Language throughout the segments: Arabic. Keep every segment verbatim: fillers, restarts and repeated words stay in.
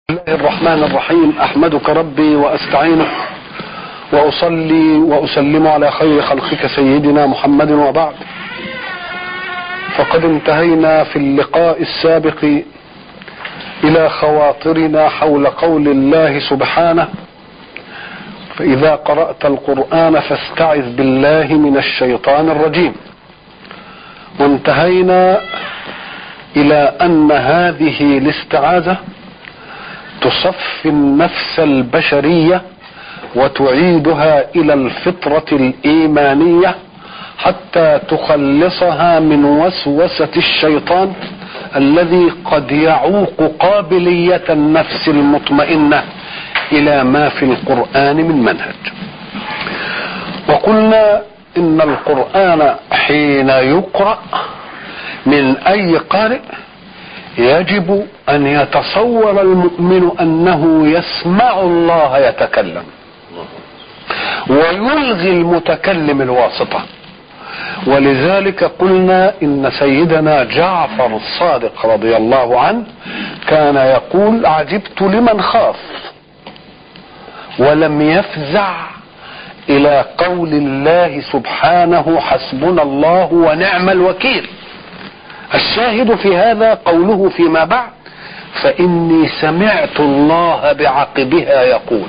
بسم الله الرحمن الرحيم. أحمدك ربي وأستعينك وأصلي وأسلم على خير خلقك سيدنا محمد، وبعد، فقد انتهينا في اللقاء السابق إلى خواطرنا حول قول الله سبحانه: فإذا قرأت القرآن فاستعذ بالله من الشيطان الرجيم. وانتهينا إلى أن هذه الاستعاذة تصفي النفس البشرية وتعيدها إلى الفطرة الإيمانية حتى تخلصها من وسوسة الشيطان الذي قد يعوق قابلية النفس المطمئنة إلى ما في القرآن من منهج. وقلنا إن القرآن حين يقرأ من أي قارئ يجب أن يتصور المؤمن أنه يسمع الله يتكلم، ويلغي المتكلم الواسطة. ولذلك قلنا إن سيدنا جعفر الصادق رضي الله عنه كان يقول: عجبت لمن خاف ولم يفزع إلى قول الله سبحانه: حسبنا الله ونعم الوكيل. الشاهد في هذا قوله فيما بعد: فإني سمعت الله بعقبها يقول.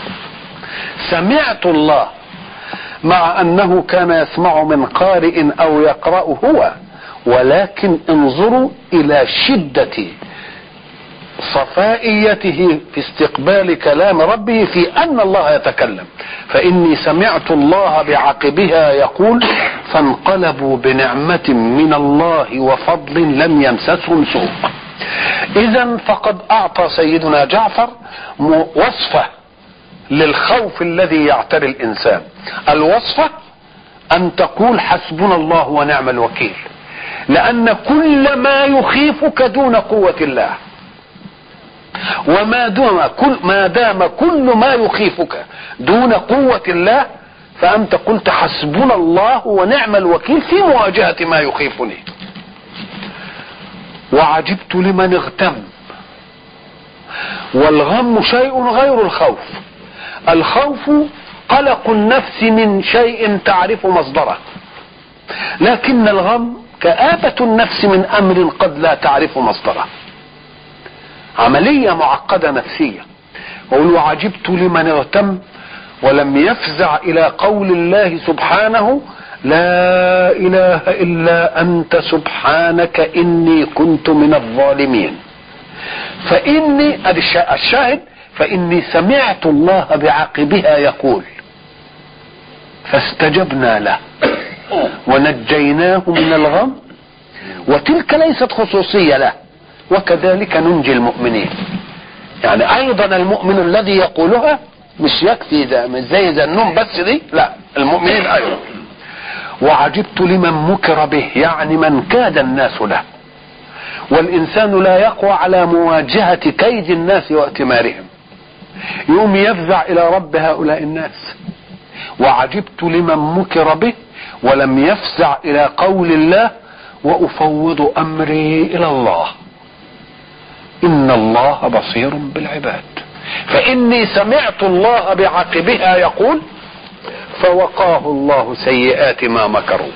سمعت الله، مع أنه كان يسمع من قارئ أو يقرأ هو، ولكن انظروا إلى شدة صفائيته في استقبال كلام ربه في أن الله يتكلم. فإني سمعت الله بعقبها يقول: فانقلبوا بنعمة من الله وفضل لم يمسسهم سوء. إذن فقد أعطى سيدنا جعفر وصفة للخوف الذي يعتري الإنسان. الوصفة أن تقول: حسبنا الله ونعم الوكيل، لأن كل ما يخيفك دون قوة الله، وما دام كل ما دام كل ما يخيفك دون قوة الله فأنت قلت: حسبنا الله ونعم الوكيل في مواجهة ما يخيفني. وعجبت لمن اغتم. والغم شيء غير الخوف. الخوف قلق النفس من شيء تعرف مصدره، لكن الغم كآبة النفس من أمر قد لا تعرف مصدره. عملية معقدة نفسية. وقولوا: عجبت لمن اغتم ولم يفزع إلى قول الله سبحانه: لا إله إلا أنت سبحانك إني كنت من الظالمين. فإني الشاهد: فإني سمعت الله بعقبها يقول، فاستجبنا له ونجيناه من الغم. وتلك ليست خصوصية له، وكذلك ننجي المؤمنين. يعني أيضا المؤمن الذي يقولها مش يكفي ده، مش زي ذنون بس دي، لا، المؤمنين أيضا. وعجبت لمن مكر به، يعني من كاد الناس له. والإنسان لا يقوى على مواجهة كيد الناس واتمارهم، يوم يفزع إلى رب هؤلاء الناس. وعجبت لمن مكر به ولم يفزع إلى قول الله: وأفوض أمري إلى الله إن الله بصير بالعباد. فإني سمعت الله بعقبها يقول: فوقاه الله سيئات ما مكروا.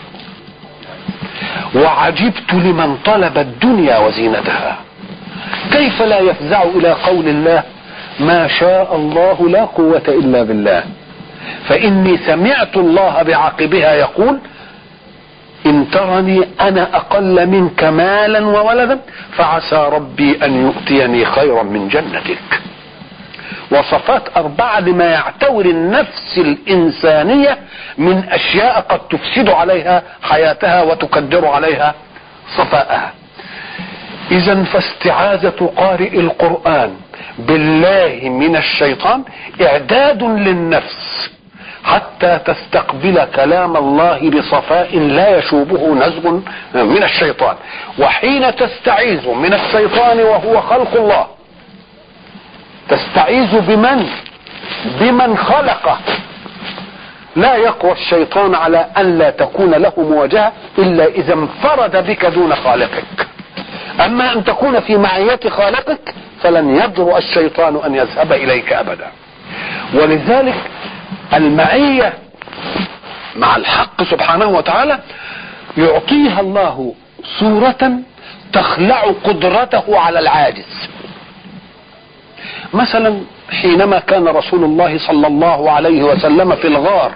وعجبت لمن طلب الدنيا وزينتها. كيف لا يفزع إلى قول الله: ما شاء الله لا قوة إلا بالله. فإني سمعت الله بعقبها يقول: إن ترني أنا أقل منك مالا وولدا فعسى ربي أن يؤتيني خيرا من جنتك. وصفات أربعة لما يعتور النفس الإنسانية من أشياء قد تفسد عليها حياتها وتقدر عليها صفاءها. إذن فاستعاذة قارئ القرآن بالله من الشيطان إعداد للنفس حتى تستقبل كلام الله بصفاء لا يشوبه نزغ من الشيطان. وحين تستعيذ من الشيطان وهو خلق الله، تستعيذ بمن؟ بمن خلقه. لا يقوى الشيطان على أن لا تكون له مواجهة إلا إذا انفرد بك دون خالقك. أما أن تكون في معية خالقك فلن يجرؤ الشيطان ان يذهب اليك ابدا. ولذلك المعية مع الحق سبحانه وتعالى يعطيها الله صورة تخلع قدرته على العاجز. مثلا حينما كان رسول الله صلى الله عليه وسلم في الغار،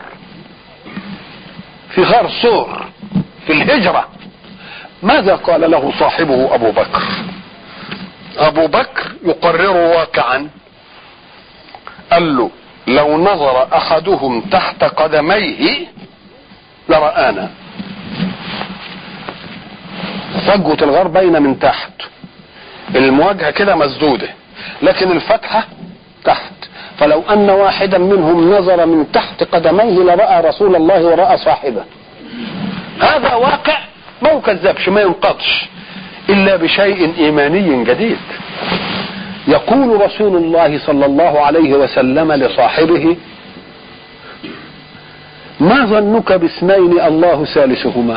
في غار ثور في الهجرة، ماذا قال له صاحبه ابو بكر؟ ابو بكر يقرر واقعا، قال له لو نظر احدهم تحت قدميه لرآنا. فجوة الغار باينة من تحت، المواجهة كده مسدودة لكن الفتحة تحت، فلو ان واحدا منهم نظر من تحت قدميه لرأى رسول الله ورأى صاحبه. هذا واقع ما يكذبش ما ينقضش الا بشيء ايماني جديد. يقول رسول الله صلى الله عليه وسلم لصاحبه: ما ظنك باثنين الله ثالثهما؟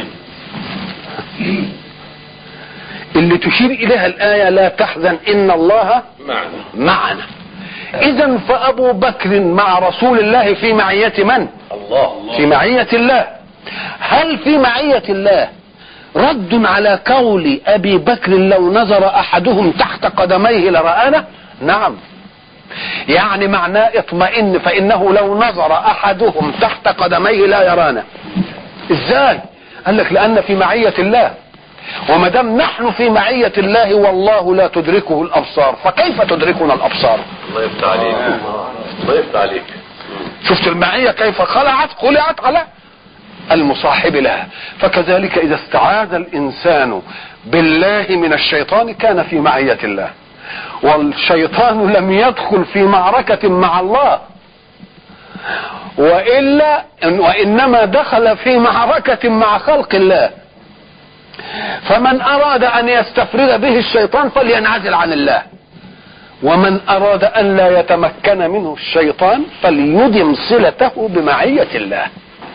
اللي تشير اليها الآية لا تحزن ان الله معنا, معنا. اذا فابو بكر مع رسول الله في معية من؟ الله. في معية الله. هل في معية الله رد على قول ابي بكر لو نظر احدهم تحت قدميه لرآنا؟ نعم. يعني معناه اطمئن فانه لو نظر احدهم تحت قدميه لا يرانا. ازاي؟ قال لك لان في معية الله، وما دام نحن في معية الله والله لا تدركه الابصار، فكيف تدركنا الابصار؟ الله يفتح عليك. الله يفتح عليك. شفت المعية كيف خلعت خلعت على المصاحب لها. فكذلك اذا استعاذ الانسان بالله من الشيطان كان في معية الله، والشيطان لم يدخل في معركة مع الله، وإلا وإنما دخل في معركة مع خلق الله. فمن أراد أن يستفرد به الشيطان فلينعزل عن الله، ومن أراد أن لا يتمكن منه الشيطان فليدم صلته بمعية الله.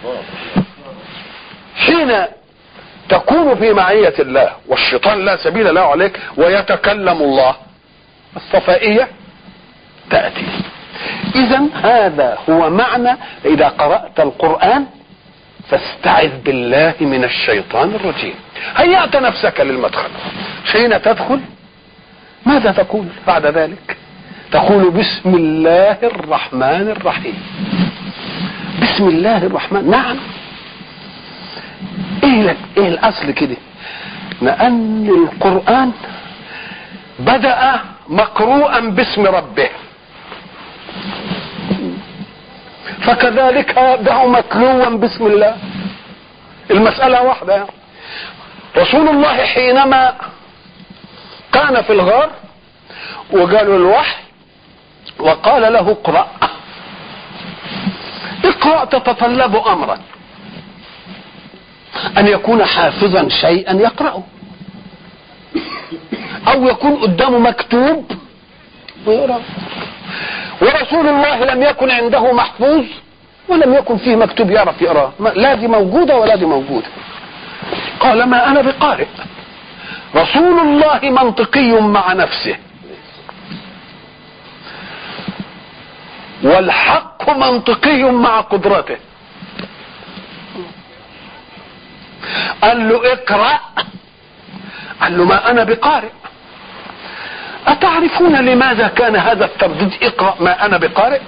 حين تكون في معية الله والشيطان لا سبيل له عليك ويتكلم الله، الصفائية تأتي. إذا هذا هو معنى إذا قرأت القرآن فاستعذ بالله من الشيطان الرجيم. هيأت نفسك للمدخل، حين تدخل ماذا تقول بعد ذلك؟ تقول بسم الله الرحمن الرحيم. بسم الله الرحمن. نعم. ايه ايه الاصل كده؟ لان القرآن بدأ مقروءا باسم ربه، فكذلك يبدأ متلوا باسم الله. المسألة واحدة يعني. رسول الله حينما كان في الغار وقالوا الوحي وقال له اقرأ، اقرأ تتطلب امرا ان يكون حافظا شيئا يقرأه، او يكون قدامه مكتوب ويقرأ. ورسول الله لم يكن عنده محفوظ ولم يكن فيه مكتوب يعرف يقرأه، لا دي موجودة ولا دي موجودة. قال ما انا بقارئ. رسول الله منطقي مع نفسه، والحق منطقي مع قدرته. قال له اقرأ، قال له ما انا بقارئ. اتعرفون لماذا كان هذا الترديد اقرأ ما انا بقارئ؟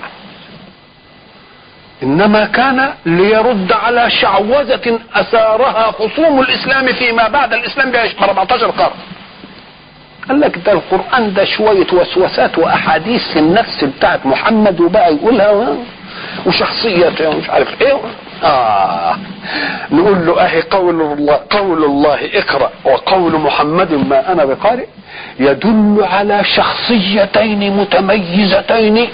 انما كان ليرد على شعوذة اثارها خصوم الاسلام فيما بعد الاسلام ب أربعتاشر قرن. قال لك ده القرآن ده شوية وسوسات واحاديث في النفس بتاعت محمد وبقى يقولها وشخصيته ومش عارف ايه. اه نقول له اهي قول الله قول الله اقرأ وقول محمد ما انا بقارئ يدل على شخصيتين متميزتين،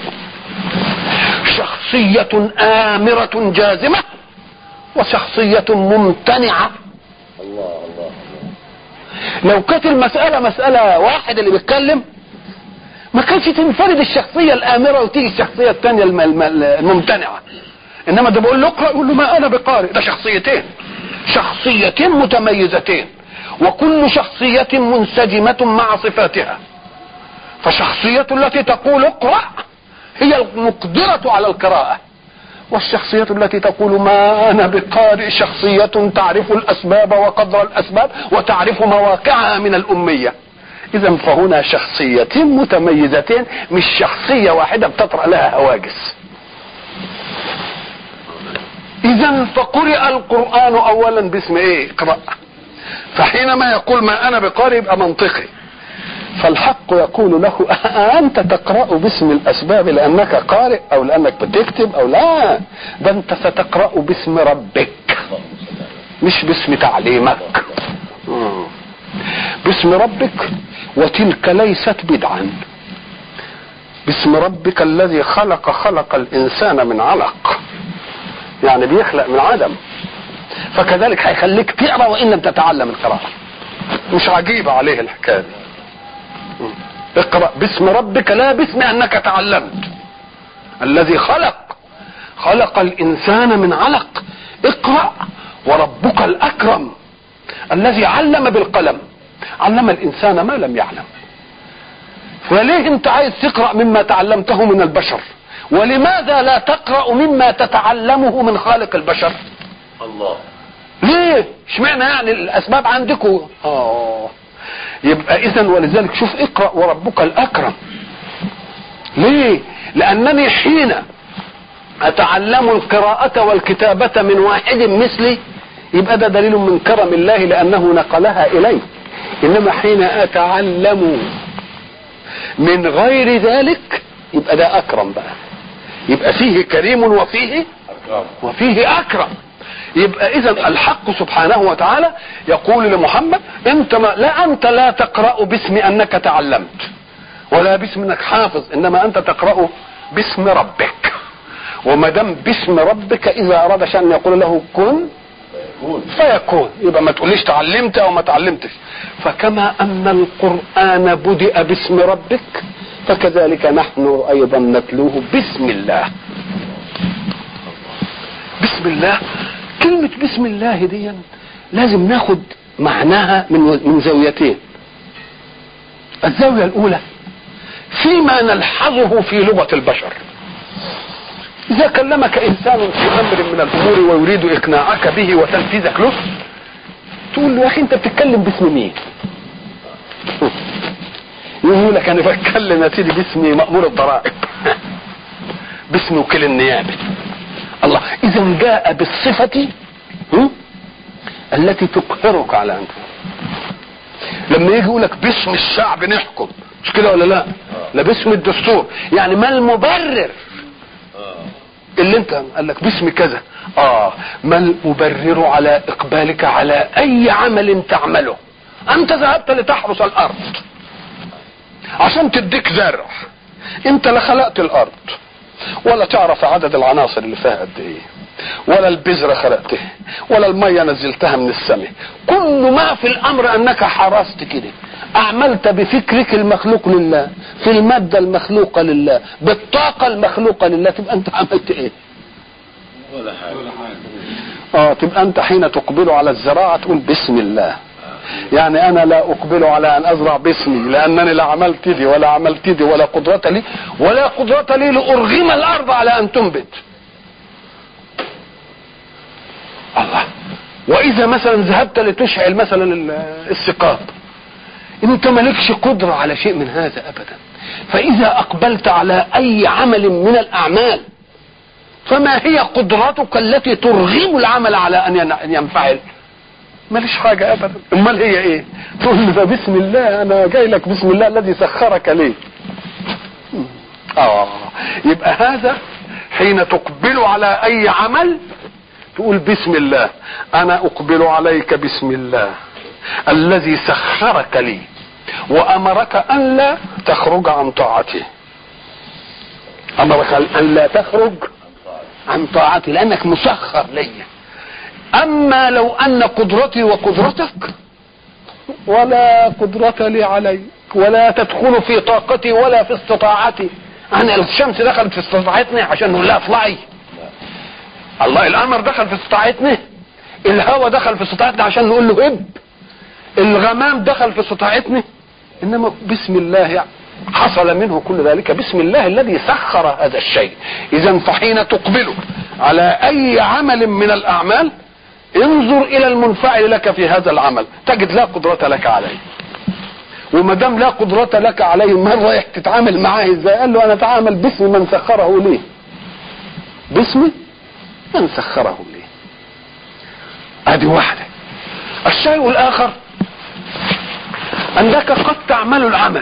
شخصية آمرة جازمة وشخصية ممتنعة. الله الله. لو كانت المسألة مسألة واحد اللي بيتكلم ما كانش تنفرد الشخصية الآمرة وتيجي الشخصية الثانية الممتنعة. انما ده بقول له اقرأ يقول له ما انا بقارئ. ده شخصيتين شخصيتين متميزتين، وكل شخصية منسجمة مع صفاتها. فشخصية التي تقول اقرأ هي المقدرة على القراءة، والشخصية التي تقول ما أنا بقارئ شخصية تعرف الأسباب وقدر الأسباب وتعرف مواقعها من الأمية. إذا فهنا شخصيتين متميزتين، مش شخصية واحدة بتطرأ لها هواجس. إذا فقرئ القرآن أولا باسم إيه؟ اقرأ. فحينما يقول ما أنا بقارئ يبقى منطقي. فالحق يقول له أنت تقرأ باسم الأسباب لأنك قارئ أو لأنك بتكتب أو لا، ده أنت ستقرأ باسم ربك مش باسم تعليمك. باسم ربك، وتلك ليست بدعا. باسم ربك الذي خلق خلق الإنسان من علق، يعني بيخلق من عدم، فكذلك هيخليك تقرأ وإن لم تتعلم القراءة. مش عجيبة عليه الحكاية دي. اقرأ باسم ربك لا باسم انك تعلمت. الذي خلق خلق الانسان من علق. اقرأ وربك الاكرم الذي علم بالقلم، علم الانسان ما لم يعلم. فليه انت عايز تقرأ مما تعلمته من البشر؟ ولماذا لا تقرأ مما تتعلمه من خالق البشر؟ الله. ليه؟ اشمعنى يعني الاسباب عندكم؟ اه يبقى اذا ولذلك شوف اقرأ وربك الاكرم. ليه؟ لانني حين اتعلم القراءة والكتابة من واحد مثلي يبقى ده دليل من كرم الله لانه نقلها الي. انما حين اتعلم من غير ذلك يبقى ده اكرم بقى، يبقى فيه كريم وفيه وفيه اكرم. يبقى اذا الحق سبحانه وتعالى يقول لمحمد انت ما لا انت لا تقرأ باسم انك تعلمت ولا باسم انك حافظ، انما انت تقرأ باسم ربك. وما دام باسم ربك اذا اراد شأن يقول له كن فيكون، يبقى ما تقوليش تعلمت او ما تعلمتش. فكما ان القرآن بدأ باسم ربك فكذلك نحن ايضا نتلوه باسم الله. بسم الله، كلمة بسم الله دي لازم ناخد معناها من من زاويتين. الزاوية الأولى فيما نلحظه في لغة البشر. إذا كلمك إنسان في أمر من الأمور ويريد إقناعك به وتنفيذك له تقول له يا أخي أنت بتتكلم باسم مين؟ يقول لك أنا بتكلم يا سيدي باسمي مأمور الضرائب باسم وكيل النيابة. الله، إذا جاء بالصفة التي تقهرك على أنت. لما يجي يقول لك باسم الشعب نحكم، مش كده ولا لا؟ لا باسم الدستور، يعني ما المبرر اللي انت قال لك باسم كذا؟ اه ما المبرر على اقبالك على اي عمل تعمله؟ انت ذهبت لتحرس الارض عشان تديك زرع، انت لا خلقت الارض ولا تعرف عدد العناصر اللي فيها قد ايه، ولا البذرة خلقتها ولا المية نزلتها من السماء. كل ما في الامر انك حرست كده، اعملت بفكرك المخلوق لله، في المادة المخلوقة لله، بالطاقة المخلوقة لله، تبقى انت عملت ايه؟ ولا حاجة. اه تبقى انت حين تقبل على الزراعة تقول بسم الله. يعني انا لا اقبل على ان ازرع باسمي لانني لا عملت دي ولا عملت دي ولا قدرة لي ولا قدرة لي لارغم الارض على ان تنبت. الله، واذا مثلا ذهبت لتشعل مثلا السقاب انت مالكش قدرة على شيء من هذا ابدا. فاذا اقبلت على اي عمل من الاعمال فما هي قدرتك التي ترغم العمل على ان ينفعل؟ ماليش حاجة ابدا. امال هي ايه؟ تقول له ده بسم الله، انا جاي لك بسم الله الذي سخرك ليه. اه يبقى هذا حين تقبل على اي عمل تقول بسم الله، انا اقبل عليك بسم الله الذي سخرك لي وامرك ان لا تخرج عن طاعته. امرك ان لا تخرج عن طاعتي لانك مسخر لي. اما لو ان قدرتي وقدرتك ولا قدرة لي عليك ولا تدخل في طاقتي ولا في استطاعتي. انا الشمس دخلت في استطاعتني عشان نقول لها اطلعي؟ الله، القمر دخل في استطاعتنا، الهواء دخل في استطاعتنا عشان نقول له هب، الغمام دخل في استطاعتنا. انما بسم الله يعني حصل منه كل ذلك باسم الله الذي سخر هذا الشيء. اذا فحين تقبل على اي عمل من الاعمال انظر الى المنفعل لك في هذا العمل تجد لا قدرة لك عليه. وما دام لا قدرة لك عليه من رايح تتعامل معاه ازاي؟ قال له انا اتعامل باسم من سخره لي، باسم من سخره لي. ادي واحدة. الشيء الاخر انك قد تعمل العمل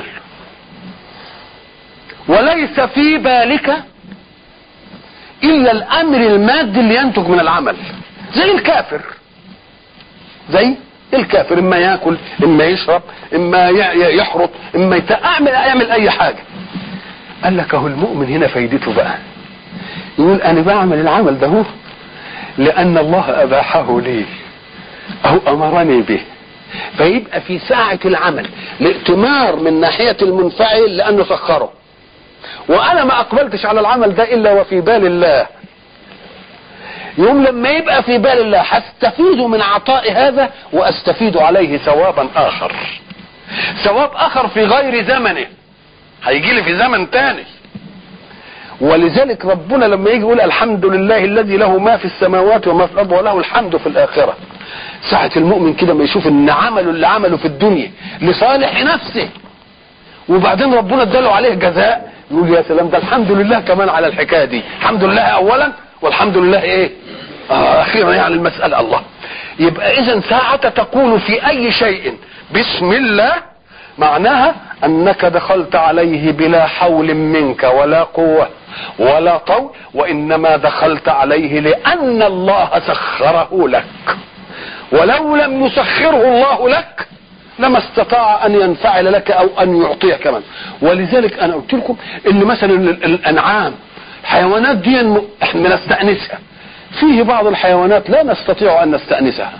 وليس في بالك الا الامر المادي اللي ينتج من العمل، زي الكافر. زي الكافر اما ياكل اما يشرب اما يحرط اما يعمل يعمل اي حاجه. قال لك اهو المؤمن هنا فايدته بقى، يقول انا بعمل العمل ده هو لان الله اباحه لي او امرني به، فيبقى في ساعه العمل الائتمار من ناحيه المنفعل لانه سخره، وانا ما اقبلتش على العمل ده الا وفي بال الله. يوم لما يبقى في بال الله هستفيد من عطاء هذا واستفيد عليه ثوابا اخر، ثواب اخر في غير زمنه، هيجي لي في زمن تاني. ولذلك ربنا لما يجي يقول الحمد لله الذي له ما في السماوات وما في الارض وله الحمد في الاخره، ساعة المؤمن كده ما يشوف ان عمله اللي عمله في الدنيا لصالح نفسه وبعدين ربنا اداله عليه جزاء، يقول يا سلام، ده الحمد لله كمان على الحكايه دي، الحمد لله اولا والحمد لله ايه آه اخيرا، يعني المسألة الله. يبقى اذا ساعة تقول في اي شيء بسم الله معناها انك دخلت عليه بلا حول منك ولا قوة ولا طول، وانما دخلت عليه لان الله سخره لك، ولو لم يسخره الله لك لما استطاع ان ينفعل لك او ان يعطيك كمان. ولذلك انا قلت لكم ان مثلا الانعام الحيوانات دي احنا نستأنسها، فيه بعض الحيوانات لا نستطيع ان نستأنسها.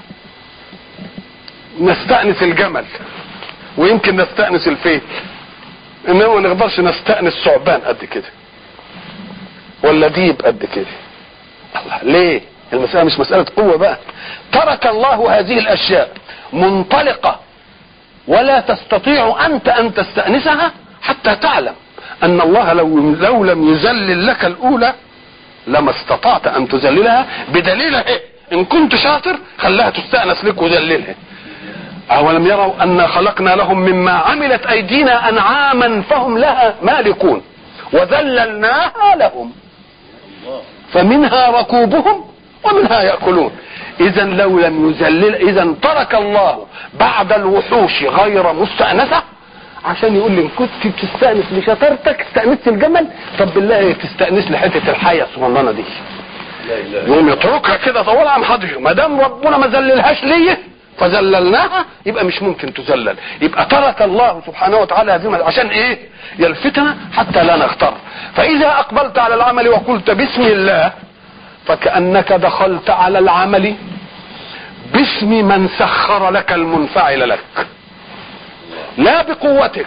نستأنس الجمل ويمكن نستأنس الفيل، انما ما نقدرش نستأنس ثعبان قد كده ولا ديب قد كده. الله، ليه؟ المسألة مش مسألة قوة بقى. ترك الله هذه الاشياء منطلقة ولا تستطيع انت ان تستأنسها حتى تعلم ان الله لو, لو لم يذلل لك الاولى لما استطعت ان تذللها، بدليل ايه؟ ان كنت شاطر خلاها تستأنس لك وذللها. اولم يروا ان خلقنا لهم مما عملت ايدينا انعاما فهم لها مالكون وذللناها لهم فمنها ركوبهم ومنها يأكلون. اذا لو لم يذلل، اذا ترك الله بعد الوحوش غير مستأنسة عشان يقول لي ان كنت بتستأنس لشطارتك استأنست الجمل، طب بالله تستأنس لحتة الحية الصغننة دي. يقوم يتركها كده طولها عن حضره، ما دام ربنا ما ذللهاش ليه فذللناها يبقى مش ممكن تذلل. يبقى ترك الله سبحانه وتعالى هذه عشان ايه؟ يلفتنا حتى لا نغتر. فاذا اقبلت على العمل وقلت بسم الله فكأنك دخلت على العمل باسم من سخر لك المنفعل لك، لا بقوتك.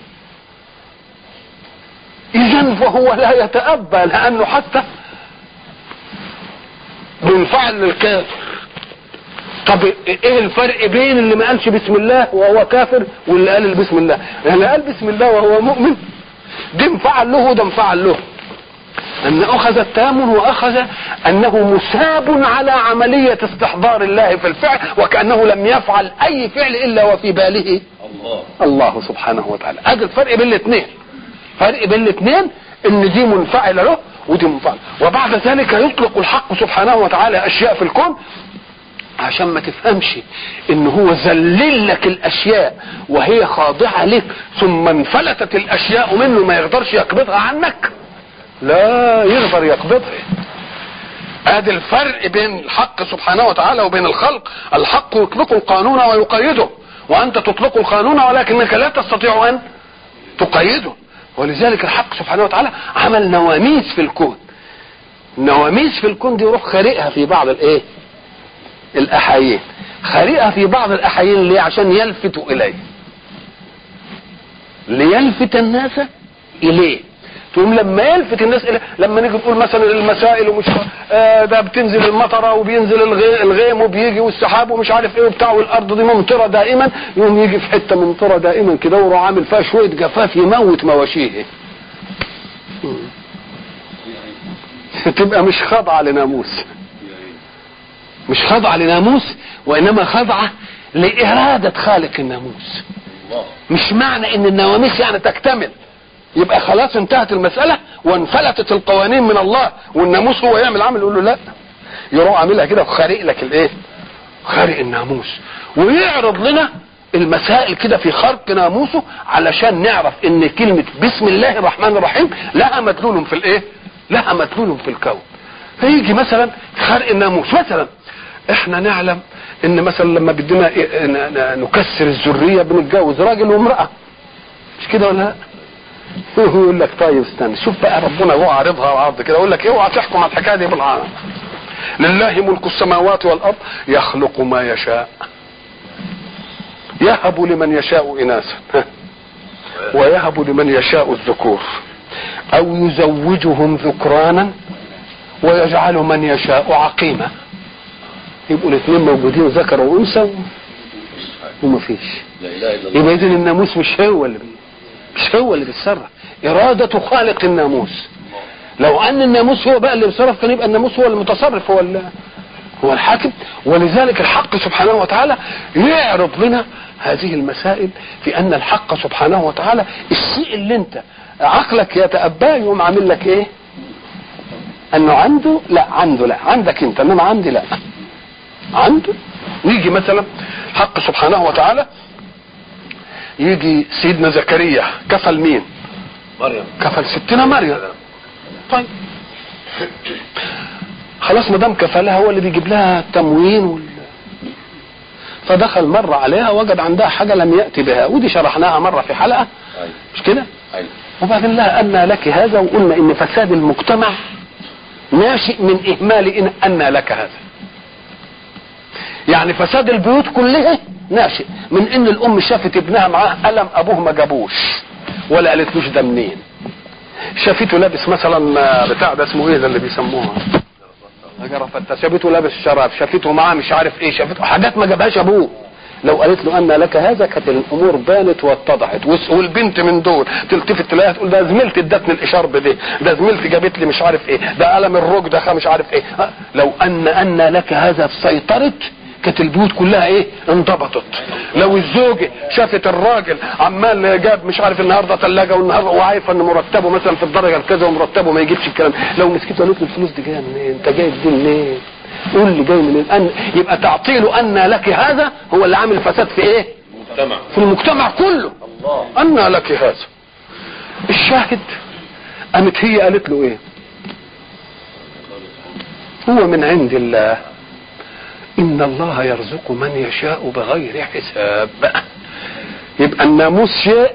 اذا فهو لا يتأبى، لانه حتى منفعل للكافر. طب ايه الفرق بين اللي ما قالش بسم الله وهو كافر واللي قال بسم الله؟ اللي قال بسم الله وهو مؤمن ده انفعل له وده انفعل له، ان اخذ التامن واخذ انه مساب على عملية استحضار الله في الفعل، وكأنه لم يفعل اي فعل الا وفي باله الله الله سبحانه وتعالى. ادي الفرق بين الاثنين، فرق بين الاثنين ان دي منفعل له ودي منفعل. وبعد ذلك يطلق الحق سبحانه وتعالى اشياء في الكون عشان ما تفهمش ان هو ذلل لك الاشياء وهي خاضعة لك ثم انفلتت الاشياء منه ما يقدرش يقبضها عنك، لا يقدر يقبضها. ادي الفرق بين الحق سبحانه وتعالى وبين الخلق. الحق يطلق القانون ويقيده، وانت تطلق القانون ولكنك لا تستطيع ان تقيده. ولذلك الحق سبحانه وتعالى عمل نواميس في الكون. النواميس في الكون دي يروح خارقها في بعض الايه الاحايين، خارقها في بعض الاحايين ليه؟ عشان يلفتوا اليه، ليلفت الناس اليه. تقوم لما يلفت الناس إليه، لما نيجي نقول مثلا المسائل ومش آه ده بتنزل المطره وبينزل الغي الغيم وبيجي والسحاب ومش عارف ايه وبتاع، والارض دي ممطره دائما، يقوم يجي في حته ممطره دائما كده ويروح عامل فيها شويه جفاف يموت مواشيه. تبقى مش خاضعه لناموس، مش خاضعه لناموس، وانما خاضعه لاراده خالق الناموس. مش معنى ان النواميس يعني تكتمل يبقى خلاص انتهت المسألة وانفلتت القوانين من الله والناموس هو يعمل عمل، يقول له لا، يروح عاملها كده وخارق لك الايه، خارق الناموس، ويعرض لنا المسائل كده في خرق ناموسه علشان نعرف ان كلمة بسم الله الرحمن الرحيم لها مدلول في الايه، لها مدلول في الكون. فيجي مثلا خرق الناموس، مثلا احنا نعلم ان مثلا لما بدنا نكسر الذرية بنتجوز راجل وامرأة، مش كده ولا لا؟ يقول لك طيب استنى شوف بقى ربنا هو عارضها وعرض كده، يقول لك اوعى تحكم على الحكايه دي بالعالم. لله ملك السماوات والارض يخلق ما يشاء يهب لمن يشاء اناثا ويهب لمن يشاء الذكور او يزوجهم ذكرانا ويجعل من يشاء عقيما. يبقوا الاثنين موجودين ذكر وانثى وما فيش. يبقى اذن الناموس مش هو اللي بي مش هو اللي بيتصرف، إرادة خالق الناموس. لو أن الناموس هو بقى اللي بيتصرف كان يبقى الناموس هو المتصرف، هو هو الحاكم. ولذلك الحق سبحانه وتعالى يعرض لنا هذه المسائل في أن الحق سبحانه وتعالى الشيء اللي أنت عقلك يتأباه يقوم عامل لك إيه؟ أنه عنده، لا عنده، لا عندك أنت، إنما عندي لا عنده. نيجي مثلا الحق سبحانه وتعالى يجي سيدنا زكريا كفل مين؟ مريم. كفل ستنا مريم. طيب خلاص ما دام كفلها هو اللي بيجيب لها التموين وال... فدخل مرة عليها وجد عندها حاجة لم يأتي بها، ودي شرحناها مرة في حلقة. أيوة. مش كده؟ أيوة. وبعدين لها أن لك هذا، وقلنا إن فساد المجتمع ناشئ من إهمال إن أن لك هذا. يعني فساد البيوت كلها ناشئ من ان الام شافت ابنها معاه قلم ابوه ما جابوش ولا قالتلوش ده منين، شافته لابس مثلا بتاع ده اسمه ايه ده اللي بيسموها جرافته، شافته لابس شراب، شافته معاه مش عارف ايه، شافته حاجات ما جابهاش ابوه. لو قالت له ان لك هذا كانت الامور بانت واتضحت، والبنت من دول تلتفت تلاقيها تقول ده زميلتي ادتني الاشارب دي، ده زميلتي جابت لي مش عارف ايه، ده قلم الرج ده مش عارف ايه. لو ان ان لك هذا سيطرت كانت البيوت كلها ايه انضبطت. لو الزوجة شافت الراجل عمال جاب مش عارف النهارده ثلاجه والنهارده وعارفه ان مرتبه مثلا في الدرجه الكذا ومرتبه ما يجيبش الكلام، لو مسكته قالت له الفلوس دي جايه منين؟ انت جايب دي منين؟ قول لي جاي منين؟ أن يبقى تعطيله ان لك هذا هو اللي عامل فساد في ايه؟ المجتمع، في المجتمع كله. الله. ان لك هذا. الشاهد قامت هي قالت له ايه؟ هو من عند الله إن الله يرزق من يشاء بغير حساب. يبقى الناموس شيء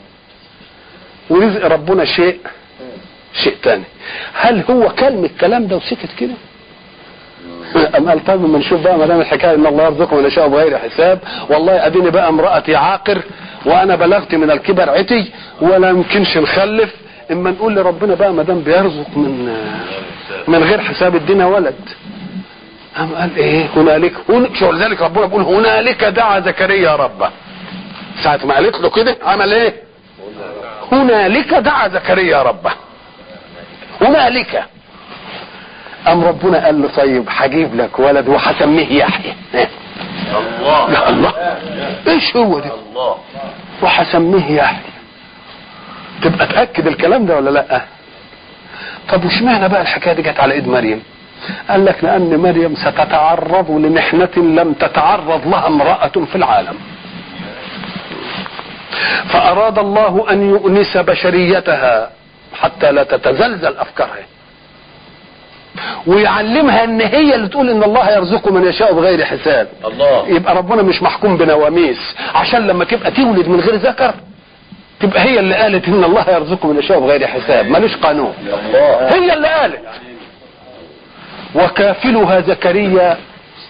ورزق ربنا شيء شيء تاني. هل هو كلمة الكلام ده وسكت كده؟ أم قال طيب ما نشوف بقى ما دام الحكاية إن الله يرزق من يشاء بغير حساب، والله أديني بقى امرأتي عاقر وأنا بلغت من الكبر عتي ولا يمكنش نخلف، إما نقول لربنا بقى ما دام بيرزق من من غير حساب ادينا ولد. قام قال ايه؟ هنالك هن... شو لذلك ربنا بيقول هنالك دعا زكريا ربه. ساعة ما قالت له كده عمل ايه؟ هنالك دعا زكريا ربه. هنالك قام ربنا قال له طيب هجيب لك ولد وهسميه يحيى. الله. يا الله ايش هو ده؟ الله. وهسميه يحيى. تبقى تأكد الكلام ده ولا لا؟ طب واشمعنى بقى الحكايه دي جت على ايد مريم؟ قال لك لان مريم ستتعرض لمحنة لم تتعرض لها امرأة في العالم، فاراد الله ان يؤنس بشريتها حتى لا تتزلزل افكارها، ويعلمها ان هي اللي تقول ان الله يرزق من يشاء بغير حساب. الله. يبقى ربنا مش محكوم بنواميس عشان لما تبقى تولد من غير ذكر تبقى هي اللي قالت ان الله يرزق من يشاء بغير حساب، ملوش قانون. الله. هي اللي قالت. وكافلها زكريا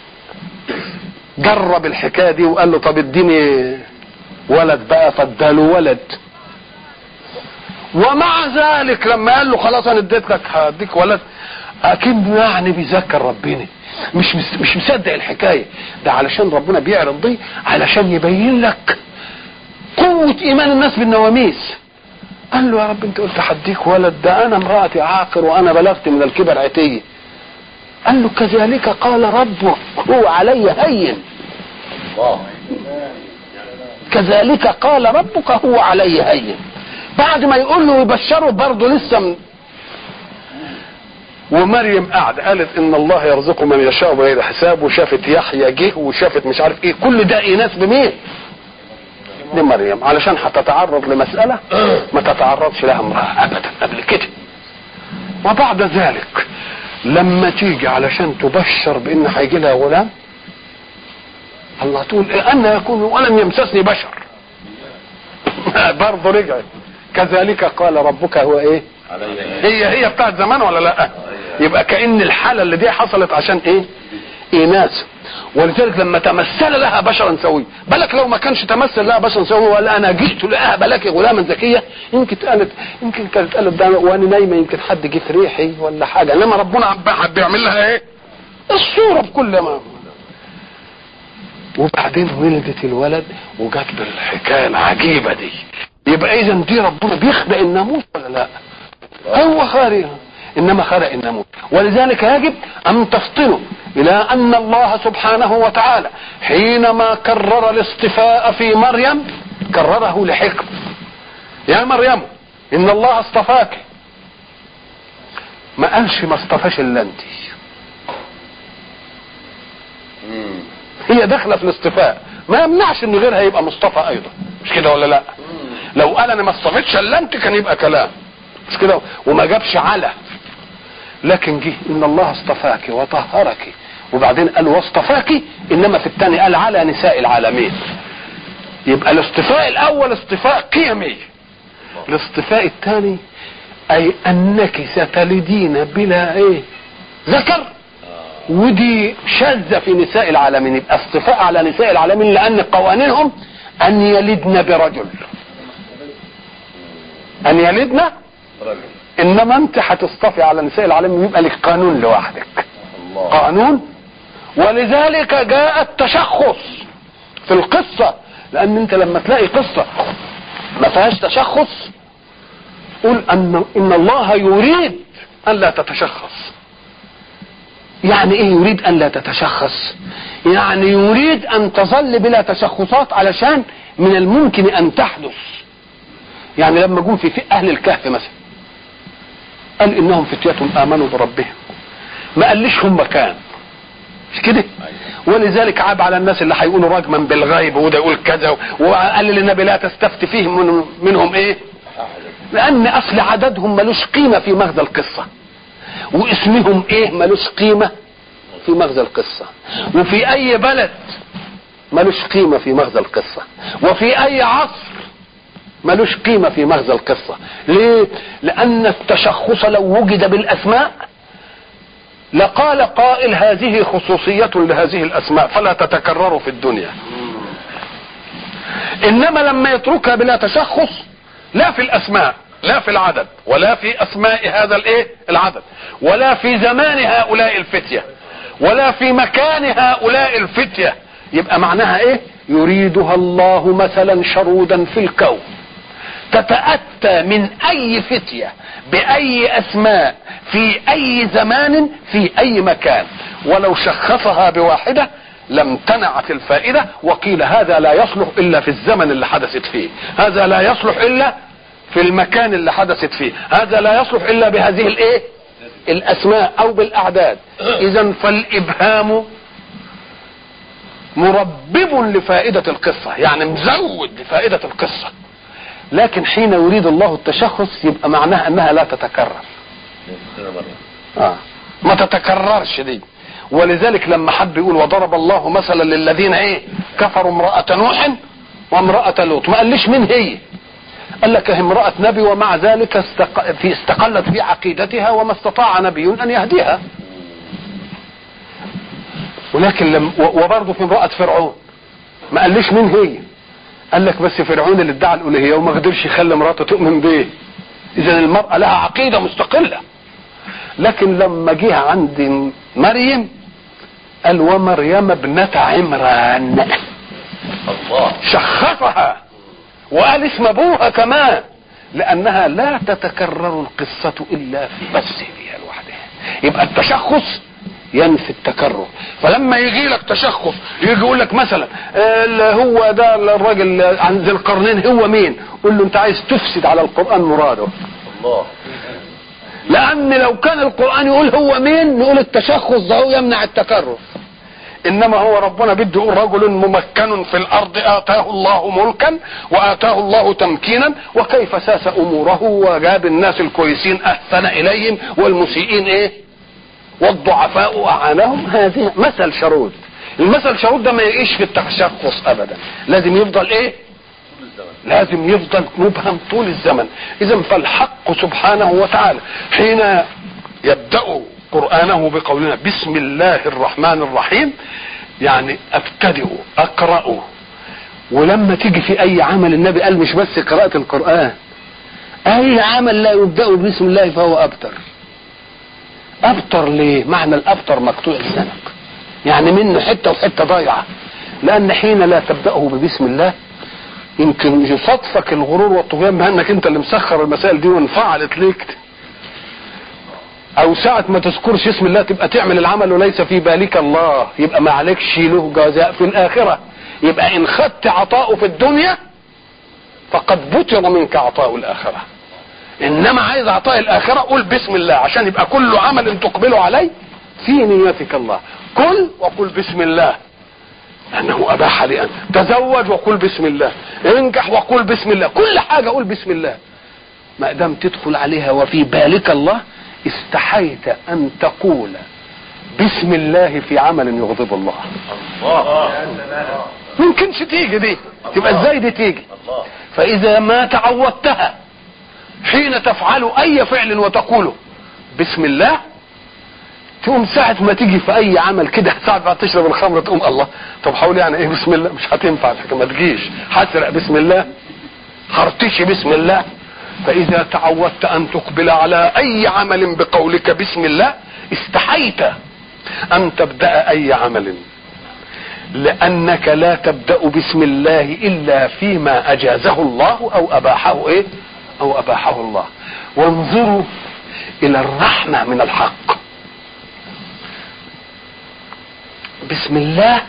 جرب الحكايه دي وقال له طب اديني ولد بقى، فاداله ولد. ومع ذلك لما قال له خلاص انا اديت لك هديك ولد، اكيد يعني بيذكر ربنا، مش مش مصدق الحكايه ده، علشان ربنا بيعرض دي علشان يبين لك قوه ايمان الناس بالنواميس. قال له يا رب انت قلت هديك ولد، ده انا امرأتي عاقر وانا بلغت من الكبر عتيه. قال له كذلك قال ربك هو علي هين. كذلك قال ربك هو علي هين. بعد ما يقول له يبشره برضه لسه من... ومريم قاعد قالت ان الله يرزق من يشاء بغير حساب، وشافت يحيى جه وشافت مش عارف ايه، كل ده ايناس بمين؟ لمريم، علشان هتتعرض لمسألة ما تتعرضش لها امرأة ابدا قبل كده. وبعد ذلك لما تيجي علشان تبشر بان هيجي لها غلام، الله تقول إيه ان يكون ولم يمسسني بشر. برضه رجعت كذلك قال ربك هو ايه؟ هي هي بتاعت زمان ولا لا؟ يبقى كأن الحالة اللي دي حصلت عشان ايه؟ إناث. ولذلك لما تمثل لها بشرا سويا، بالك لو ما كانش تمثل لها بشرا سويا ولا انا جئت لها بلك غلاما زكية، يمكن قالت يمكن كانت قالت ده وانا نايمه يمكن حد جه في ريحي ولا حاجه، انما ربنا بيعمل لها ايه؟ الصوره بكل ما. وبعدين ولدت الولد وجت بالحكايه العجيبه دي. يبقى اذا دي ربنا بيخلق الناموس ولا لا؟ هو خارق، انما خلق الناموس. ولذلك يجب ان تفطنوا الى ان الله سبحانه وتعالى حينما كرر الاصطفاء في مريم كرره لحكم. يا مريم ان الله اصطفاك، ما قالش ما اصطفاش الا انت. هي داخله في الاصطفاء، ما يمنعش ان غيرها يبقى مصطفى ايضا، مش كده ولا لا؟ لو قال انا ما اصطفتش الا انت كان يبقى كلام، مش كده؟ وما جابش على، لكن جه ان الله اصطفاك وطهرك، وبعدين قال واصطفاك، انما في الثاني قال على نساء العالمين. يبقى الاصطفاء الاول اصطفاء قيمي، الاصطفاء الثاني اي انك ستلدين بلا ايه؟ ذكر. ودي شاذة في نساء العالمين. يبقى اصطفاء على نساء العالمين لان قوانينهم ان يلدن برجل، ان يلدن رجل. انما انت هتصطفي على نساء العالمين يبقى لك قانون لوحدك، الله. قانون. ولذلك جاء التشخص في القصة، لان انت لما تلاقي قصة ما فيهاش تشخص قول ان ان الله يريد ان لا تتشخص. يعني ايه يريد ان لا تتشخص؟ يعني يريد ان تظل بلا تشخصات علشان من الممكن ان تحدث. يعني لما جم في اهل الكهف مثلا قال انهم فتية امنوا بربهم، ما قاليش هم كام، مش كده؟ ولذلك عاب على الناس اللي هيقولوا رجما بالغيب وده يقول كذا، وقال للنبي لا تستفتي فيهم من منهم ايه؟ لان اصل عددهم ملوش قيمة في مغزى القصة، واسمهم ايه ملوش قيمة في مغزى القصة، وفي اي بلد ملوش قيمة في مغزى القصة، وفي اي عصر ملوش قيمة في مغزى القصة. ليه؟ لان التشخص لو وجد بالاسماء لقال قائل هذه خصوصية لهذه الاسماء فلا تتكرر في الدنيا. انما لما يتركها بلا تشخص، لا في الاسماء لا في العدد ولا في اسماء هذا الايه العدد ولا في زمان هؤلاء الفتية ولا في مكان هؤلاء الفتية، يبقى معناها ايه؟ يريدها الله مثلا شرودا في الكون تتأتى من اي فتية باي اسماء في اي زمان في اي مكان، ولو شخصها بواحدة لم تنعت الفائدة، وقيل هذا لا يصلح الا في الزمن اللي حدثت فيه، هذا لا يصلح الا في المكان اللي حدثت فيه، هذا لا يصلح الا بهذه الايه الاسماء او بالاعداد. اذا فالابهام مربب لفائدة القصة، يعني مزود لفائدة القصة، لكن حين يريد الله التشخص يبقى معناها انها لا تتكرر. آه. ما تتكررش دي. ولذلك لما حب يقول وضرب الله مثلا للذين ايه كفروا امرأة نوح وامرأة لوط، ما قالش مين هي، قال لك امرأة نبي ومع ذلك استق... في استقلت في عقيدتها وما استطاع نبي ان يهديها. ولكن لم وبرضه في امرأة فرعون ما قالش مين هي، قال لك بس فرعون اللي ادعى الالوهية وما قدرش يخلي مراته تؤمن بيه، اذا المرأة لها عقيدة مستقلة. لكن لما جه عند مريم قال ومريم ابنة عمران، الله شخصها وقال اسم ابوها كمان، لانها لا تتكرر القصة الا في بس هي لوحدها. يبقى التشخص ينفي التكرر. فلما يجي لك تشخص يجي يقول لك مثلا هو ده الراجل عند ذي القرنين هو مين؟ قول له انت عايز تفسد على القرآن مراده. الله. لان لو كان القرآن يقول هو مين نقول التشخص ده هو يمنع التكرر، انما هو ربنا بده يقول رجل ممكن في الارض اتاه الله ملكا واتاه الله تمكينا وكيف ساس اموره وجاب الناس الكويسين احسن اليهم والمسيئين ايه والضعفاء اعانهم. هذه مثل شرود. المثل شرود ده ما يعيش في التشخص ابدا، لازم يفضل ايه لازم يفضل مبهم طول الزمن. اذا فالحق سبحانه وتعالى حين يبدأ قرآنه بقولنا بسم الله الرحمن الرحيم، يعني ابتدئ اقرأ. ولما تيجي في اي عمل النبي قال مش بس قراءة القرآن، اي عمل لا يبدأ بسم الله فهو ابتر. ابتر ليه؟ معنى الابتر مقطوع السنق، يعني منه حتة وحتة ضايعة. لان حين لا تبدأه ببسم الله يمكن يصادفك الغرور والطغيان بانك انت اللي مسخر المسائل دي وانفعلت ليك، او ساعة ما تذكرش اسم الله تبقى تعمل العمل وليس في بالك الله، يبقى ما عليكش له جزاء في الاخرة. يبقى ان خدت عطاؤه في الدنيا فقد بطل منك عطاء الاخرة. انما عايز عطاء الاخرة قول بسم الله عشان يبقى كل عمل تقبله عليه في نيتك الله. كل وقل بسم الله انه اباح لي ان تزوج وقل بسم الله، انجح وقل بسم الله، كل حاجة قول بسم الله. ما دام تدخل عليها وفي بالك الله استحيت ان تقول بسم الله في عمل يغضب الله. الله. ممكنش تيجي دي، تبقى ازاي دي تيجي؟ فاذا ما تعودتها حين تفعل اي فعل وتقوله بسم الله، تقوم ساعة ما تيجي في اي عمل كده ساعة ما تشرب الخمر تقوم الله طب حاول يعني ايه بسم الله، مش هتنفع ما تجيش. هسرق بسم الله، هرتشي بسم الله. فاذا تعودت ان تقبل على اي عمل بقولك بسم الله استحيت ان تبدأ اي عمل، لانك لا تبدأ بسم الله الا فيما اجازه الله او اباحه ايه او اباحه الله. وانظروا الى الرحمة من الحق. بسم الله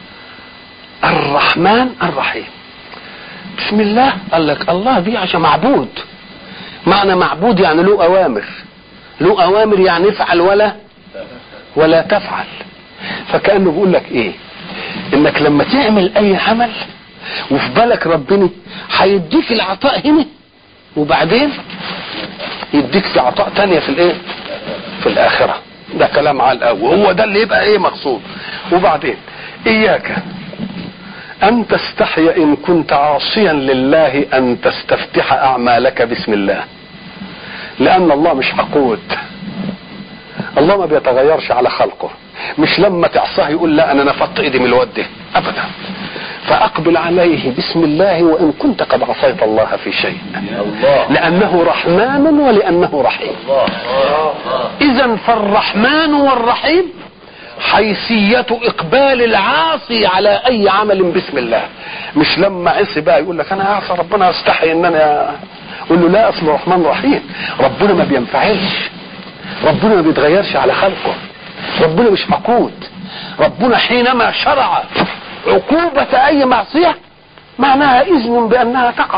الرحمن الرحيم. بسم الله قال لك الله دي عشان معبود. معنى معبود يعني له اوامر، له اوامر يعني افعل ولا ولا تفعل. فكأنه بيقول لك ايه؟ انك لما تعمل اي عمل وفي بالك ربنا هيديك العطاء هنا وبعدين يديك في عطاء تانية في الايه في الاخرة. ده كلام على الاول، وهو ده اللي يبقى ايه مقصود. وبعدين اياك ان تستحي ان كنت عاصيا لله ان تستفتح اعمالك بسم الله، لان الله مش حقود. الله ما بيتغيرش على خلقه، مش لما تعصاه يقول لا انا نفضت ايدي من الود ده ابدا. فاقبل عليه بسم الله وان كنت قد عصيت الله في شيء، لانه رحمن ولانه رحيم. اذا فالرحمن والرحيم حيثية اقبال العاصي على اي عمل بسم الله. مش لما عصي بقى يقول لك انا اعصى ربنا استحي ان انا اقول له لا، اصل الرحمن رحيم. ربنا ما بينفعلش، ربنا ما بيتغيرش على خلقه، ربنا مش عقود. ربنا حينما شرع عقوبة اي معصية معناها اذن بانها تقع،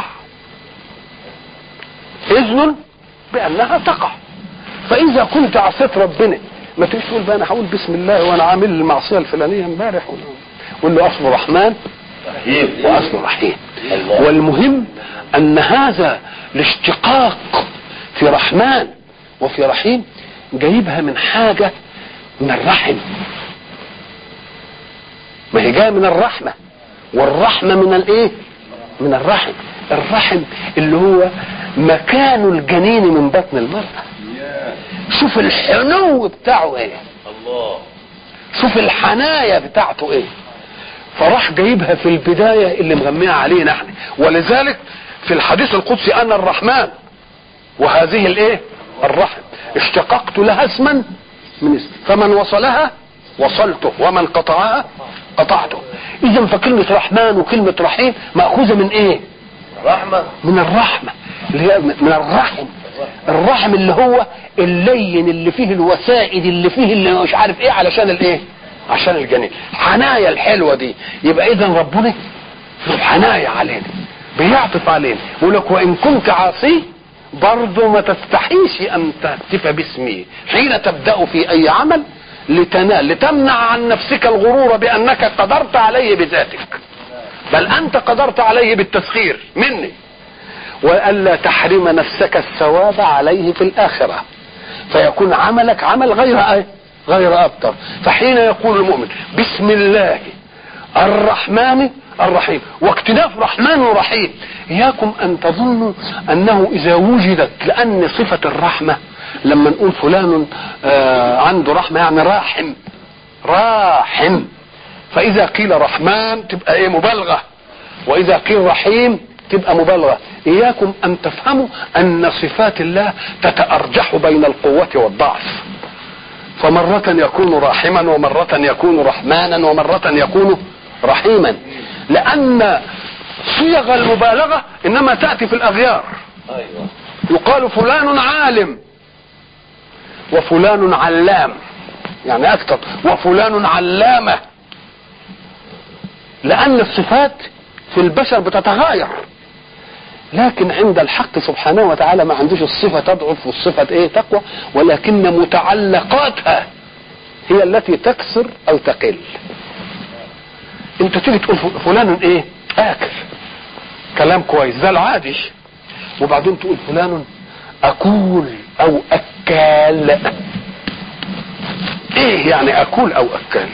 اذن بانها تقع. فاذا كنت عصيت ربنا ما تقولش تقول بقى انا هقول بسم الله وانا عامل المعصيه الفلانيه امبارح، قول له اصله رحمن واصله رحيم. والمهم ان هذا الاشتقاق في رحمن وفي رحيم جايبها من حاجه من الرحم، ما هي جايه من الرحمه، والرحمه من الايه من الرحم. الرحم اللي هو مكان الجنين من بطن المرأة. شوف الحنو بتاعه ايه، الله شوف الحناية بتاعته ايه. فراح جايبها في البداية اللي مغميها علينا احنا. ولذلك في الحديث القدسي انا الرحمن وهذه الايه الرحم اشتققت لها اسما من اسم، فمن وصلها وصلته ومن قطعها قطعته. اذا فكلمة رحمن وكلمة رحيم مأخوذة من ايه؟ رحمة، من الرحمة اللي هي من الرحم. الرحم اللي هو اللين اللي فيه الوسائد اللي فيه اللي مش عارف ايه علشان الايه؟ عشان الجنين. حنايا الحلوة دي. يبقى اذا ربنا له حنايا علينا، بيعطف علينا، يقول لك وان كنت عاصي برضه ما تستحيش ان تهتف باسمي حين تبدأ في اي عمل لتنال، لتمنع عن نفسك الغرور بانك قدرت عليه بذاتك، بل انت قدرت عليه بالتسخير مني، والا تحرم نفسك الثواب عليه في الاخرة، فيكون عملك عمل غير ايه غير ابتر. فحين يقول المؤمن بسم الله الرحمن الرحيم، واكتناف رحمن ورحيم، اياكم ان تظنوا انه اذا وجدت، لان صفة الرحمة لما نقول فلان آه عنده رحمة يعني راحم راحم، فاذا قيل رحمن تبقى ايه مبالغة، واذا قيل رحيم تبقى مبالغة. اياكم ان تفهموا ان صفات الله تتأرجح بين القوة والضعف، فمرة يكون راحما ومرة يكون رحمانا ومرة يكون رحيما، لان صيغ المبالغة انما تأتي في الاغيار. ايوه، يقال فلان عالم وفلان علام، يعني اكتر، وفلان علامة، لان الصفات في البشر بتتغاير، لكن عند الحق سبحانه وتعالى ما عندوش الصفة تضعف والصفة ايه تقوى، ولكن متعلقاتها هي التي تكسر او تقل. انت تيجي تقول فلان ايه اكل، كلام كويس ده العادي، وبعدين تقول فلان اكول او اكال. ايه يعني اكول او اكال؟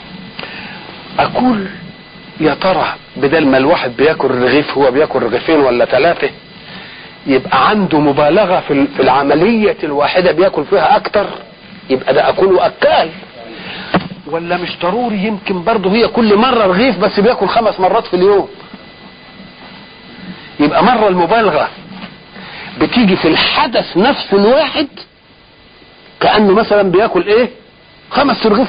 اكول يا ترى بدل ما الواحد بياكل رغيف هو بياكل رغيفين ولا ثلاثة، يبقى عنده مبالغة في العملية الواحدة بياكل فيها اكتر، يبقى ده اكل واكال. ولا مش ضروري، يمكن برضه هي كل مرة رغيف بس بياكل خمس مرات في اليوم، يبقى مرة المبالغة بتيجي في الحدث نفسه الواحد كأنه مثلا بياكل ايه خمس رغيف،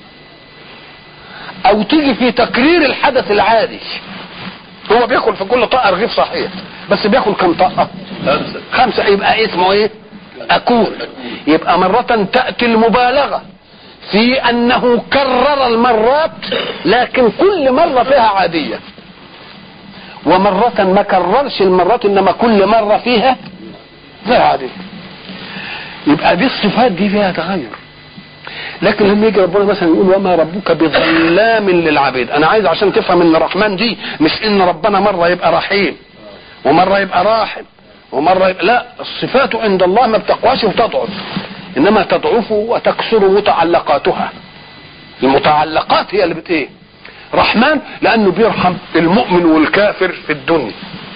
او تيجي في تكرير الحدث العادي، هو بياكل في كل طاقة رغيف صحيح بس بياكل كم طاقة؟ خمسة خمسة، يبقى اسمه ايه اكول. يبقى مرة تأتي المبالغة في انه كرر المرات لكن كل مرة فيها عادية، ومرة ما كررش المرات انما كل مرة فيها فيها عادية. يبقى دي الصفات دي فيها تغير. لكن لما يجي ربنا مثلا يقول وما ربك بظلام للعبيد، انا عايز عشان تفهم ان الرحمن دي مش ان ربنا مرة يبقى رحيم ومرة يبقى راحم ومرة يبقى لا، الصفات عند الله ما بتقواش وتضعف، انما تضعف وتكسر متعلقاتها. المتعلقات هي اللي بت ايه رحمن، لانه بيرحم المؤمن والكافر في الدنيا،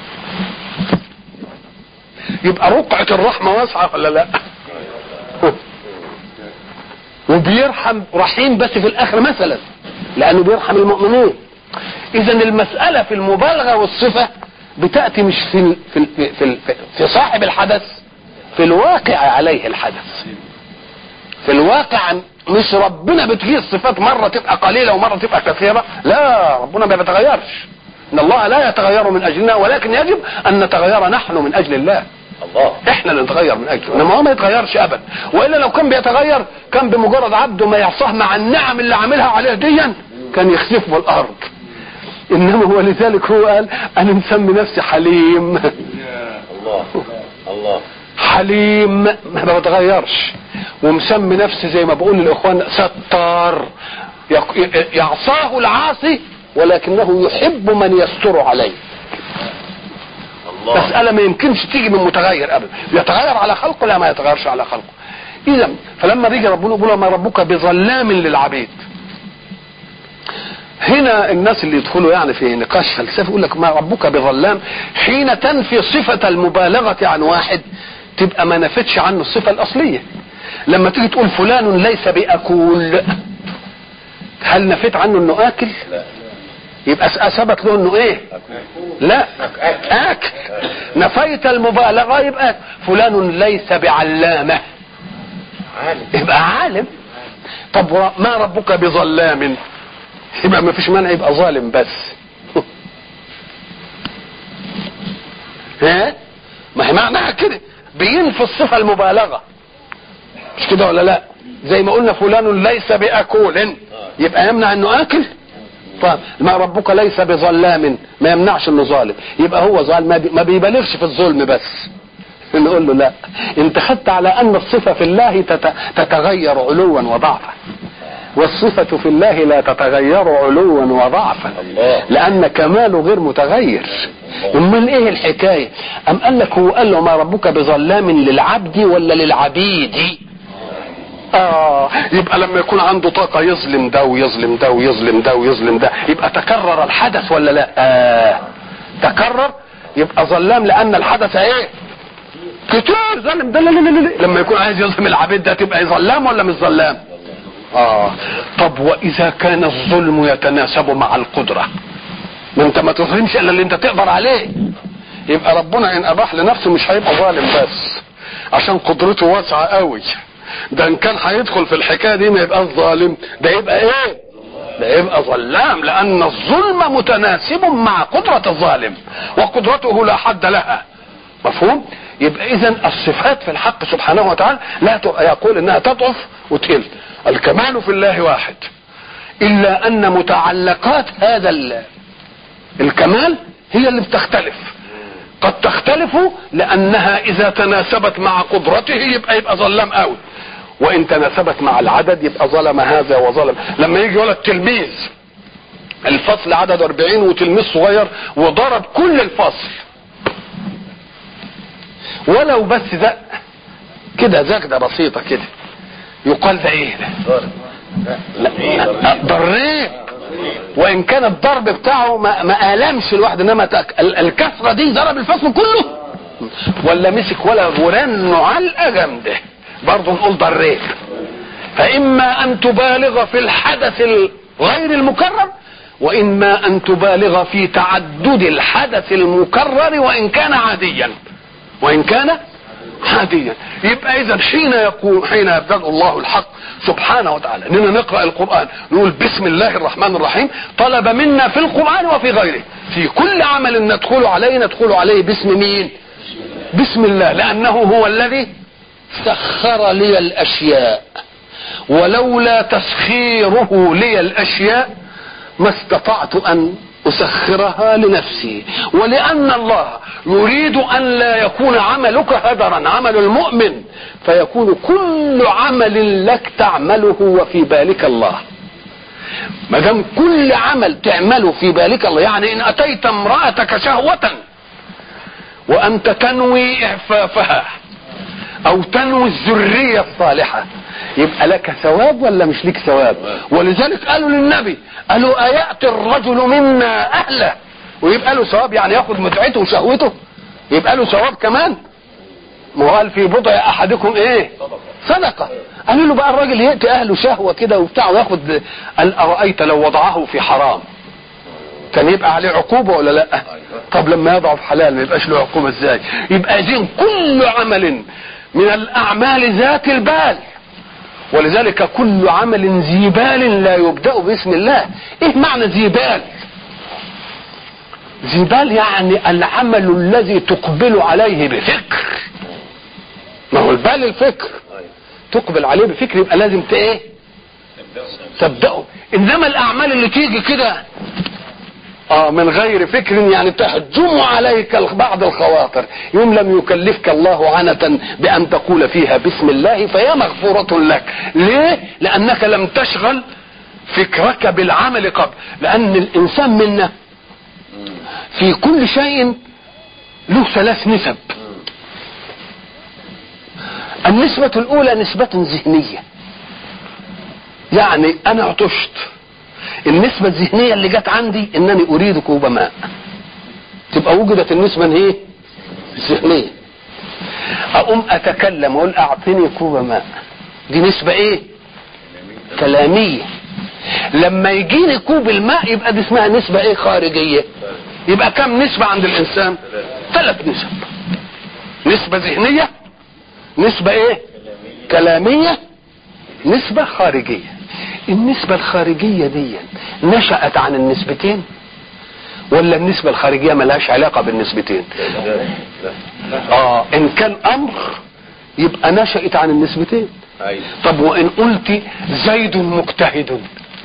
يبقى رقعة الرحمة واسعة ولا لا؟ وبيرحم رحيم بس في الاخر مثلا لانه بيرحم المؤمنين. اذا المسألة في المبالغة والصفة بتأتي مش في في في, في, في صاحب الحدث، في الواقع عليه الحدث. في الواقع مش ربنا بتجيه الصفات مرة تبقى قليلة ومرة تبقى كثيرة، لا، ربنا ما بيتغيرش، ان الله لا يتغير من اجلنا، ولكن يجب ان نتغير نحن من اجل الله. الله احنا اللي نتغير من اجله، انما هو ما يتغيرش ابدا. والا لو كان بيتغير كان بمجرد عبده ما يعصاه مع النعم اللي عاملها عليه ديا كان يخسفه الارض. انما هو لذلك هو قال انا مسمي نفسي حليم. الله الله حليم ما بتغيرش، ومسمي نفسي زي ما بقول للاخوان ستار، يعصاه العاصي ولكنه يحب من يستر عليه. الله. مسألة ما يمكنش تيجي من متغير ابدا، يتغير على خلقه لا ما يتغيرش على خلقه. اذا فلما بيجي ربنا يقول ما ربك بظلام للعبيد، هنا الناس اللي يدخلوا يعني في نقاش فلسفي يقول لك ما ربك بظلام، حين تنفي صفة المبالغة عن واحد تبقى ما نفتش عنه الصفة الأصلية. لما تيجي تقول فلان ليس بأكول، هل نفيت عنه انه آكل؟ لا. يبقى ثبت له انه ايه؟ لا اكل. نفيت المبالغه يبقى فلان ليس بعلامه، يبقى عالم. طب ما ربك بظلام، يبقى ما فيش مانع يبقى ظالم بس. ها ما هي معناها كده، بينفي الصفه المبالغه، مش كده ولا لا؟ زي ما قلنا فلان ليس باكول، يبقى يمنع انه اكل. طيب ما ربك ليس بظلام، ما يمنعش انه ظالم، يبقى هو ظالم ما بيبالغش في الظلم بس. نقول له لا، انت خدت على ان الصفه في الله تتغير علوا وضعفا، والصفه في الله لا تتغير علوا وضعفا، لان كماله غير متغير. امال ايه الحكايه؟ ام قال لك هو قال له ما ربك بظلام للعبد ولا للعبيد؟ اه يبقى لما يكون عنده طاقه يظلم ده ويظلم ده ويظلم ده ويظلم ده، يبقى تكرر الحدث ولا لا؟ آه تكرر، يبقى ظلام لان الحدث ايه؟ كتير ظلم ده. لا لا لا، لما يكون عايز يظلم العبيد ده تبقى ظلام ولا مش ظلام؟ اه طب واذا كان الظلم يتناسب مع القدره، ما انت ما تظلمش الا اللي انت تقدر عليه، يبقى ربنا ان اباح لنفسه مش هيبقى ظالم بس عشان قدرته واسعه قوي، ده ان كان هيدخل في الحكايه دي ما يبقاش ظالم، ده يبقى ايه؟ ده يبقى ظلام، لان الظلم متناسب مع قدره الظالم وقدرته لا حد لها. مفهوم؟ يبقى اذا الصفات في الحق سبحانه وتعالى لا يقول انها تضعف وتقل، الكمال في الله واحد، الا ان متعلقات هذا الكمال هي اللي بتختلف. قد تختلف لانها اذا تناسبت مع قدرته يبقى يبقى ظلام قوي، وان تناسبت مع العدد يبقى ظلم هذا وظلم. لما يجي ولد تلميذ الفصل عدد أربعين وتلميذ صغير وضرب كل الفصل ولو بس زق كده زقده بسيطه كده، يقال ده ايه ده؟ لا ضريب، وان كان الضرب بتاعه ما, ما ألمش الواحد، انما الكسره دي ضرب الفصل كله. ولا مسك ولا غران علقه جامده برضه نقول ضريب. فاما ان تبالغ في الحدث غير المكرر، واما ان تبالغ في تعدد الحدث المكرر وان كان عاديا، وان كان عاديا. يبقى اذا حين يقول حين يبدأ الله الحق سبحانه وتعالى اننا نقرأ القرآن نقول بسم الله الرحمن الرحيم، طلب منا في القرآن وفي غيره في كل عمل ندخل عليه ندخل عليه باسم مين؟ بسم الله، لانه هو الذي سخر لي الاشياء، ولولا تسخيره لي الاشياء ما استطعت ان اسخرها لنفسي. ولان الله يريد ان لا يكون عملك هدرا، عمل المؤمن، فيكون كل عمل لك تعمله وفي بالك الله. ما دام كل عمل تعمله في بالك الله، يعني ان اتيت امرأتك شهوة وانت تنوي اعفافها او تنوي الذرية الصالحة، يبقى لك ثواب ولا مش لك ثواب؟ ولذلك قالوا للنبي، قالوا ايأتي الرجل منا اهله ويبقى له ثواب، يعني ياخد متعته وشهوته يبقى له ثواب كمان. ما هو قال في بضع احدكم ايه؟ صدقة. قالوا له بقى الراجل يأتي اهله شهوة كده وبتاع وياخد، قال ارأيت لو وضعه في حرام كان يبقى عليه عقوبة ولا لا؟ طب لما يضع في حلال ما يبقاش له عقوبة ازاي؟ يبقى اذن كل عمل من الاعمال ذات البال، ولذلك كل عمل ذي بال لا يبدأ باسم الله. ايه معنى ذي بال؟ ذي بال يعني العمل الذي تقبل عليه بفكر. ما هو البال الفكر، تقبل عليه بفكر يبقى لازم ت ايه؟ تبدأه. انما الاعمال اللي تيجي كده اه من غير فكر، يعني تهجم عليك بعض الخواطر، يوم لم يكلفك الله عنة بان تقول فيها بسم الله فهي مغفورة لك. ليه؟ لانك لم تشغل فكرك بالعمل قبل. لان الانسان منا في كل شيء له ثلاث نسب. النسبة الاولى نسبة ذهنية، يعني انا عطشت، النسبة الذهنية اللي جت عندي انني اريد كوب ماء، تبقى وجدت النسبة ايه؟ الذهنية. اقوم اتكلم واقول اعطيني كوب ماء، دي نسبة ايه؟ كلامية. لما يجيني كوب الماء يبقى دي اسمها نسبة ايه؟ خارجية. يبقى كم نسبة عند الانسان؟ ثلاث نسب. نسبة ذهنية، نسبة ايه؟ كلامية، نسبة خارجية. النسبة الخارجية دي نشأت عن النسبتين ولا النسبة الخارجية ملهاش علاقة بالنسبتين؟ اه ان كان امر يبقى نشأت عن النسبتين. طب وان قلت زيد مجتهد،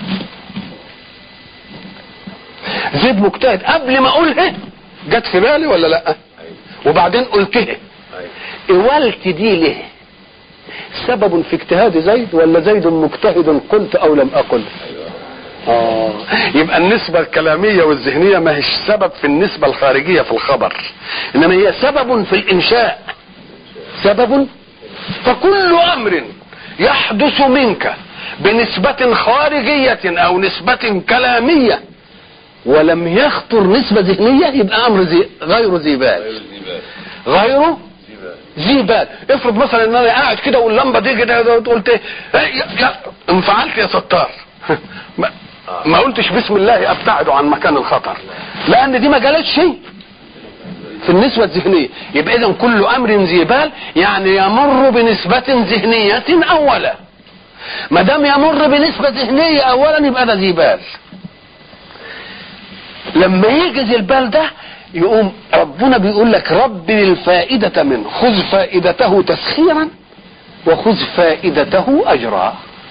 زيد مجتهد قبل ما اقولها جت في بالي ولا لا؟ وبعدين قلتها، قولت دي ليه؟ سبب في اجتهاد زيد ولا زيد مجتهد قلت او لم اقل؟ اه يبقى النسبة الكلامية والذهنية ما هيش سبب في النسبة الخارجية في الخبر، انما هي سبب في الانشاء. سبب. فكل امر يحدث منك بنسبة خارجية او نسبة كلامية ولم يخطر نسبة ذهنية يبقى امر زي غير ذي بال. غير ذي بال. افرض مثلا ان انا قاعد كده واللمبه دي كده قلت ايه يا انفعلت يا ستار ما قلتش بسم الله ابتعد عن مكان الخطر، لان دي ما جالتش شيء في النسبة الذهنية. يبقى اذا كل امر ذي بال يعني يمر بنسبة ذهنية اولا. ما دام يمر بنسبة ذهنية اولا يبقى ده ذي بال. لما يجي ذي البال ده يقوم ربنا بيقول لك رب الفائدة منه، خذ فائدته تسخيرا وخذ فائدته اجرا.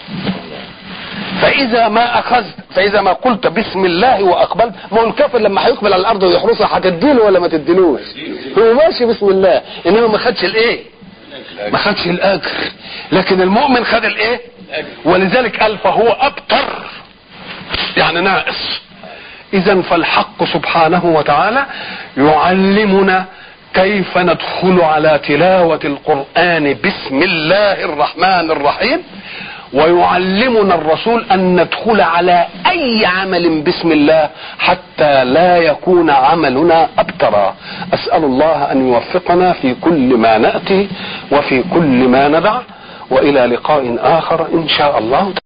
فاذا ما اخذت فاذا ما قلت بسم الله واقبلت، ما هو الكافر لما هيقبل على الارض ويحرسها هتديله ولا ما تديلوش؟ هو ماشي بسم الله انما ما خدش الايه؟ ما خدش الاجر. لكن المؤمن خد الايه؟ ولذلك قال فهو ابتر يعني ناقص. اذا فالحق سبحانه وتعالى يعلمنا كيف ندخل على تلاوة القرآن بسم الله الرحمن الرحيم، ويعلمنا الرسول ان ندخل على اي عمل بسم الله حتى لا يكون عملنا ابترا. اسأل الله ان يوفقنا في كل ما نأتي وفي كل ما ندع، والى لقاء اخر ان شاء الله.